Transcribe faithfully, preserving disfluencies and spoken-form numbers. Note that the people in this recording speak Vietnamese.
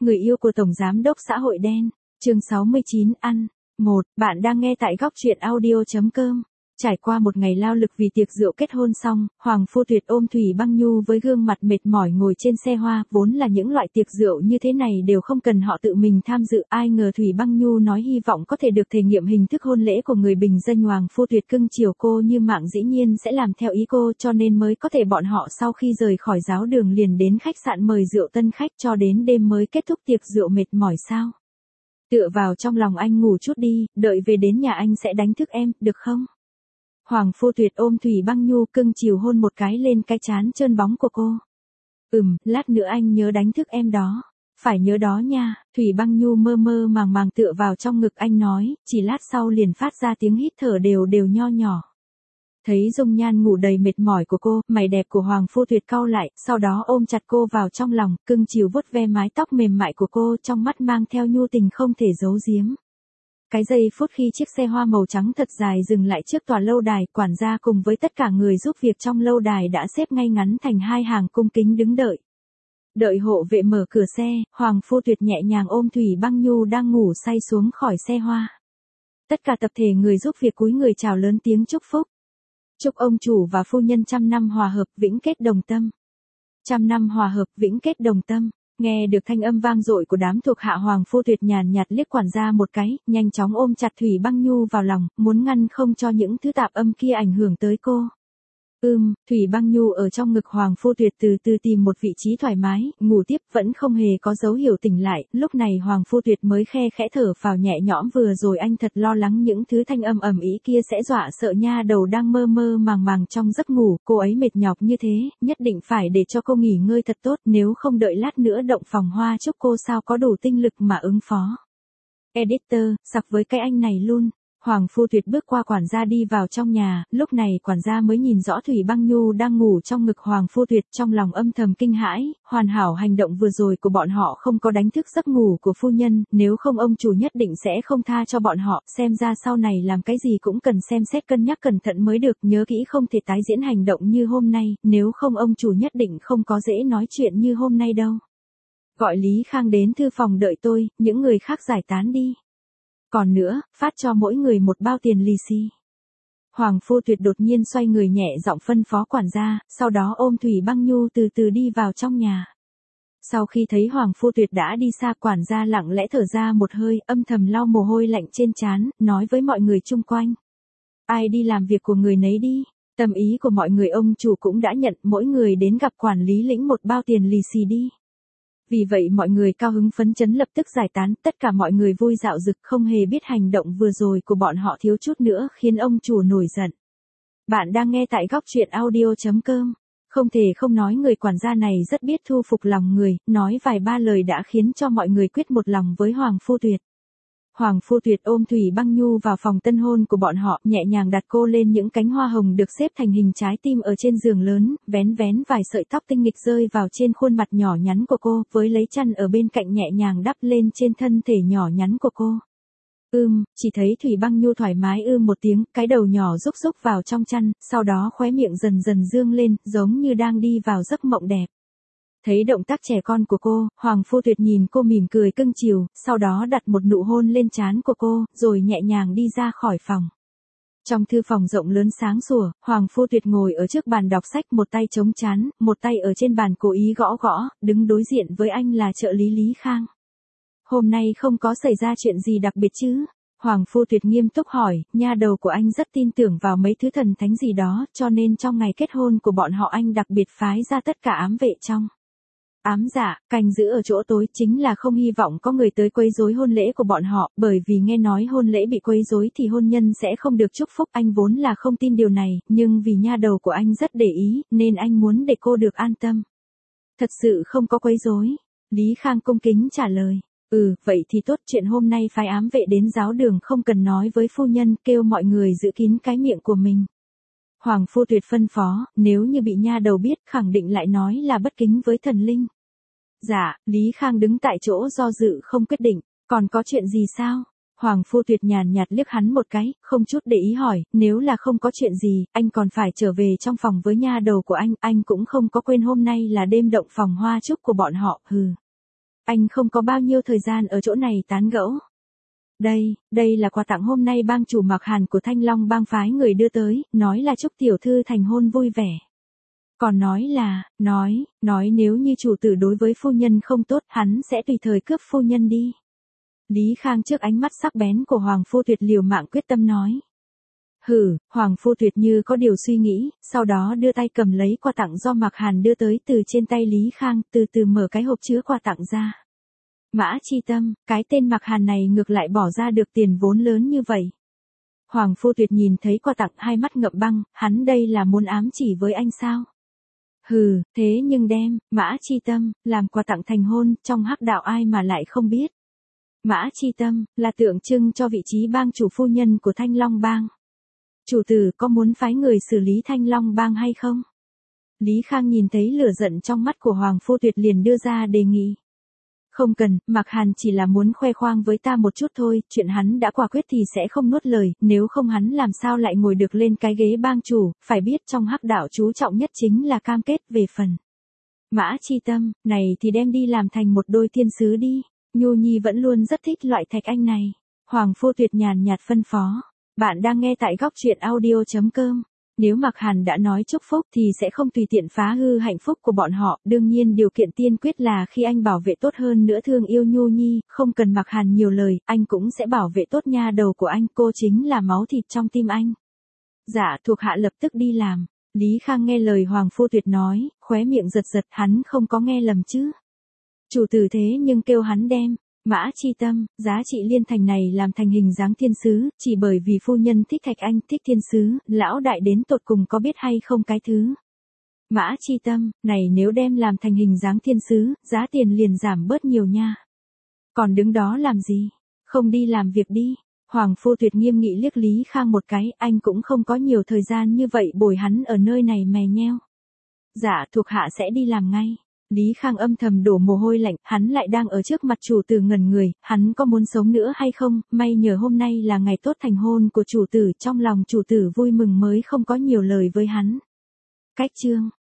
Người yêu của Tổng Giám đốc xã hội đen, chương sáu mươi chín, ăn. một. Bạn đang nghe tại góc truyện audio.com. Trải qua một ngày lao lực vì tiệc rượu kết hôn xong, Hoàng Phu Tuyệt ôm Thủy Băng Nhu với gương mặt mệt mỏi ngồi trên xe hoa, vốn là những loại tiệc rượu như thế này đều không cần họ tự mình tham dự, ai ngờ Thủy Băng Nhu nói hy vọng có thể được thể nghiệm hình thức hôn lễ của người bình dân. Hoàng Phu Tuyệt cưng chiều cô như mạng dĩ nhiên sẽ làm theo ý cô, cho nên mới có thể bọn họ sau khi rời khỏi giáo đường liền đến khách sạn mời rượu tân khách cho đến đêm mới kết thúc tiệc rượu. Mệt mỏi sao? Tựa vào trong lòng anh ngủ chút đi, đợi về đến nhà anh sẽ đánh thức em, được không? Hoàng Phu Tuyệt ôm Thủy Băng Nhu cưng chiều hôn một cái lên cái trán trơn bóng của cô. Ừm, lát nữa anh nhớ đánh thức em đó. Phải nhớ đó nha. Thủy Băng Nhu mơ mơ màng màng tựa vào trong ngực anh nói, chỉ lát sau liền phát ra tiếng hít thở đều đều nho nhỏ. Thấy dung nhan ngủ đầy mệt mỏi của cô, mày đẹp của Hoàng Phu Tuyệt cau lại, sau đó ôm chặt cô vào trong lòng, cưng chiều vuốt ve mái tóc mềm mại của cô, trong mắt mang theo nhu tình không thể giấu giếm. Cái giây phút khi chiếc xe hoa màu trắng thật dài dừng lại trước tòa lâu đài, quản gia cùng với tất cả người giúp việc trong lâu đài đã xếp ngay ngắn thành hai hàng cung kính đứng đợi. Đợi hộ vệ mở cửa xe, Hoàng Phu Tuyệt nhẹ nhàng ôm Thủy Băng Nhu đang ngủ say xuống khỏi xe hoa. Tất cả tập thể người giúp việc cúi người chào lớn tiếng chúc phúc. Chúc ông chủ và phu nhân trăm năm hòa hợp vĩnh kết đồng tâm. Trăm năm hòa hợp vĩnh kết đồng tâm. Nghe được thanh âm vang dội của đám thuộc hạ, Hoàng Phu Tuyệt nhàn nhạt liếc quản gia một cái, nhanh chóng ôm chặt Thủy Băng Nhu vào lòng, muốn ngăn không cho những thứ tạp âm kia ảnh hưởng tới cô. Ừm, Thủy Băng Nhu ở trong ngực Hoàng Phu Tuyệt từ từ tìm một vị trí thoải mái, ngủ tiếp, vẫn không hề có dấu hiệu tỉnh lại, lúc này Hoàng Phu Tuyệt mới khe khẽ thở phào nhẹ nhõm. Vừa rồi anh thật lo lắng những thứ thanh âm ầm ĩ kia sẽ dọa sợ nha đầu đang mơ mơ màng màng trong giấc ngủ, cô ấy mệt nhọc như thế, nhất định phải để cho cô nghỉ ngơi thật tốt, nếu không đợi lát nữa động phòng hoa chúc cô sao có đủ tinh lực mà ứng phó. Editor, sặc với cái anh này luôn. Hoàng Phu Tuyệt bước qua quản gia đi vào trong nhà, lúc này quản gia mới nhìn rõ Thủy Băng Nhu đang ngủ trong ngực Hoàng Phu Tuyệt, trong lòng âm thầm kinh hãi, hoàn hảo hành động vừa rồi của bọn họ không có đánh thức giấc ngủ của phu nhân, nếu không ông chủ nhất định sẽ không tha cho bọn họ, xem ra sau này làm cái gì cũng cần xem xét cân nhắc cẩn thận mới được, nhớ kỹ không thể tái diễn hành động như hôm nay, nếu không ông chủ nhất định không có dễ nói chuyện như hôm nay đâu. Gọi Lý Khang đến thư phòng đợi tôi, những người khác giải tán đi. Còn nữa, phát cho mỗi người một bao tiền lì xì. Hoàng Phu Tuyệt đột nhiên xoay người nhẹ giọng phân phó quản gia, sau đó ôm Thủy Băng Nhu từ từ đi vào trong nhà. Sau khi thấy Hoàng Phu Tuyệt đã đi xa, quản gia lặng lẽ thở ra một hơi, âm thầm lau mồ hôi lạnh trên trán, nói với mọi người chung quanh. Ai đi làm việc của người nấy đi. Tâm ý của mọi người ông chủ cũng đã nhận, mỗi người đến gặp quản lý lĩnh một bao tiền lì xì đi. Vì vậy mọi người cao hứng phấn chấn lập tức giải tán, tất cả mọi người vui dạo dực, không hề biết hành động vừa rồi của bọn họ thiếu chút nữa khiến ông chủ nổi giận. Bạn đang nghe tại góc truyện audio.com. Không thể không nói người quản gia này rất biết thu phục lòng người, nói vài ba lời đã khiến cho mọi người quyết một lòng với Hoàng Phu Tuyệt. Hoàng Phu Tuyệt ôm Thủy Băng Nhu vào phòng tân hôn của bọn họ, nhẹ nhàng đặt cô lên những cánh hoa hồng được xếp thành hình trái tim ở trên giường lớn, vén vén vài sợi tóc tinh nghịch rơi vào trên khuôn mặt nhỏ nhắn của cô, với lấy chăn ở bên cạnh nhẹ nhàng đắp lên trên thân thể nhỏ nhắn của cô. Ưm, chỉ thấy Thủy Băng Nhu thoải mái ưm một tiếng, cái đầu nhỏ rúc rúc vào trong chăn, sau đó khóe miệng dần dần dương lên, giống như đang đi vào giấc mộng đẹp. Thấy động tác trẻ con của cô, Hoàng Phu Tuyệt nhìn cô mỉm cười cưng chiều, sau đó đặt một nụ hôn lên trán của cô, rồi nhẹ nhàng đi ra khỏi phòng. Trong thư phòng rộng lớn sáng sủa, Hoàng Phu Tuyệt ngồi ở trước bàn đọc sách, một tay chống trán, một tay ở trên bàn cố ý gõ gõ, đứng đối diện với anh là trợ lý Lý Khang. Hôm nay không có xảy ra chuyện gì đặc biệt chứ? Hoàng Phu Tuyệt nghiêm túc hỏi, nha đầu của anh rất tin tưởng vào mấy thứ thần thánh gì đó, cho nên trong ngày kết hôn của bọn họ anh đặc biệt phái ra tất cả ám vệ trong. Ám dạ, canh giữ ở chỗ tối, chính là không hy vọng có người tới quấy rối hôn lễ của bọn họ, bởi vì nghe nói hôn lễ bị quấy rối thì hôn nhân sẽ không được chúc phúc. Anh vốn là không tin điều này, nhưng vì nha đầu của anh rất để ý, nên anh muốn để cô được an tâm. Thật sự không có quấy rối. Lý Khang cung kính trả lời. Ừ, vậy thì tốt, chuyện hôm nay phái ám vệ đến giáo đường không cần nói với phu nhân, kêu mọi người giữ kín cái miệng của mình. Hoàng Phu Tuyệt phân phó, nếu như bị nha đầu biết, khẳng định lại nói là bất kính với thần linh. Dạ, Lý Khang đứng tại chỗ do dự không quyết định, còn có chuyện gì sao? Hoàng Phu Tuyệt nhàn nhạt liếc hắn một cái, không chút để ý hỏi, nếu là không có chuyện gì, anh còn phải trở về trong phòng với nha đầu của anh, anh cũng không có quên hôm nay là đêm động phòng hoa chúc của bọn họ, hừ. anh không có bao nhiêu thời gian ở chỗ này tán gẫu. Đây, đây là quà tặng hôm nay bang chủ Mạc Hàn của Thanh Long bang phái người đưa tới, nói là chúc tiểu thư thành hôn vui vẻ. Còn nói là, nói, nói nếu như chủ tử đối với phu nhân không tốt, hắn sẽ tùy thời cướp phu nhân đi. Lý Khang trước ánh mắt sắc bén của Hoàng Phu Tuyệt liều mạng quyết tâm nói. Hừ, Hoàng Phu Tuyệt như có điều suy nghĩ, sau đó đưa tay cầm lấy quà tặng do Mạc Hàn đưa tới từ trên tay Lý Khang, từ từ mở cái hộp chứa quà tặng ra. Mã Chi Tâm, cái tên Mạc Hàn này ngược lại bỏ ra được tiền vốn lớn như vậy. Hoàng Phu Tuyệt nhìn thấy quà tặng hai mắt ngậm băng, hắn đây là muốn ám chỉ với anh sao? Hừ, thế nhưng đem, Mã Chi Tâm, làm quà tặng thành hôn, trong hắc đạo ai mà lại không biết. Mã Chi Tâm, là tượng trưng cho vị trí bang chủ phu nhân của Thanh Long bang. Chủ tử có muốn phái người xử lý Thanh Long bang hay không? Lý Khang nhìn thấy lửa giận trong mắt của Hoàng Phu Tuyệt liền đưa ra đề nghị. Không cần, Mạc Hàn chỉ là muốn khoe khoang với ta một chút thôi, chuyện hắn đã quả quyết thì sẽ không nuốt lời, nếu không hắn làm sao lại ngồi được lên cái ghế bang chủ, phải biết trong hắc đạo chú trọng nhất chính là cam kết về phần. Mã Chi Tâm, này thì đem đi làm thành một đôi thiên sứ đi, Nhu Nhi vẫn luôn rất thích loại thạch anh này. Hoàng Phu Tuyệt nhàn nhạt phân phó. Bạn đang nghe tại góc truyện audio chấm com. Nếu Mạc Hàn đã nói chúc phúc thì sẽ không tùy tiện phá hư hạnh phúc của bọn họ, đương nhiên điều kiện tiên quyết là khi anh bảo vệ tốt hơn nữa thương yêu Nhu Nhi, không cần Mạc Hàn nhiều lời, anh cũng sẽ bảo vệ tốt nha đầu của anh, cô chính là máu thịt trong tim anh. Dạ, thuộc hạ lập tức đi làm. Lý Khang nghe lời Hoàng Phu Tuyệt nói, khóe miệng giật giật, hắn không có nghe lầm chứ. Chủ tử thế nhưng kêu hắn đem. Mã Chi Tâm, giá trị liên thành này làm thành hình dáng thiên sứ, chỉ bởi vì phu nhân thích thạch anh, thích thiên sứ, lão đại đến tột cùng có biết hay không cái thứ. Mã Chi Tâm, này nếu đem làm thành hình dáng thiên sứ, giá tiền liền giảm bớt nhiều nha. Còn đứng đó làm gì? Không đi làm việc đi. Hoàng Phu Tuyệt nghiêm nghị liếc Lý Khang một cái, anh cũng không có nhiều thời gian như vậy bồi hắn ở nơi này mè nheo. Dạ, thuộc hạ sẽ đi làm ngay. Lý Khang âm thầm đổ mồ hôi lạnh, hắn lại đang ở trước mặt chủ tử ngẩn người, hắn có muốn sống nữa hay không, may nhờ hôm nay là ngày tốt thành hôn của chủ tử, trong lòng chủ tử vui mừng mới không có nhiều lời với hắn. Cách chương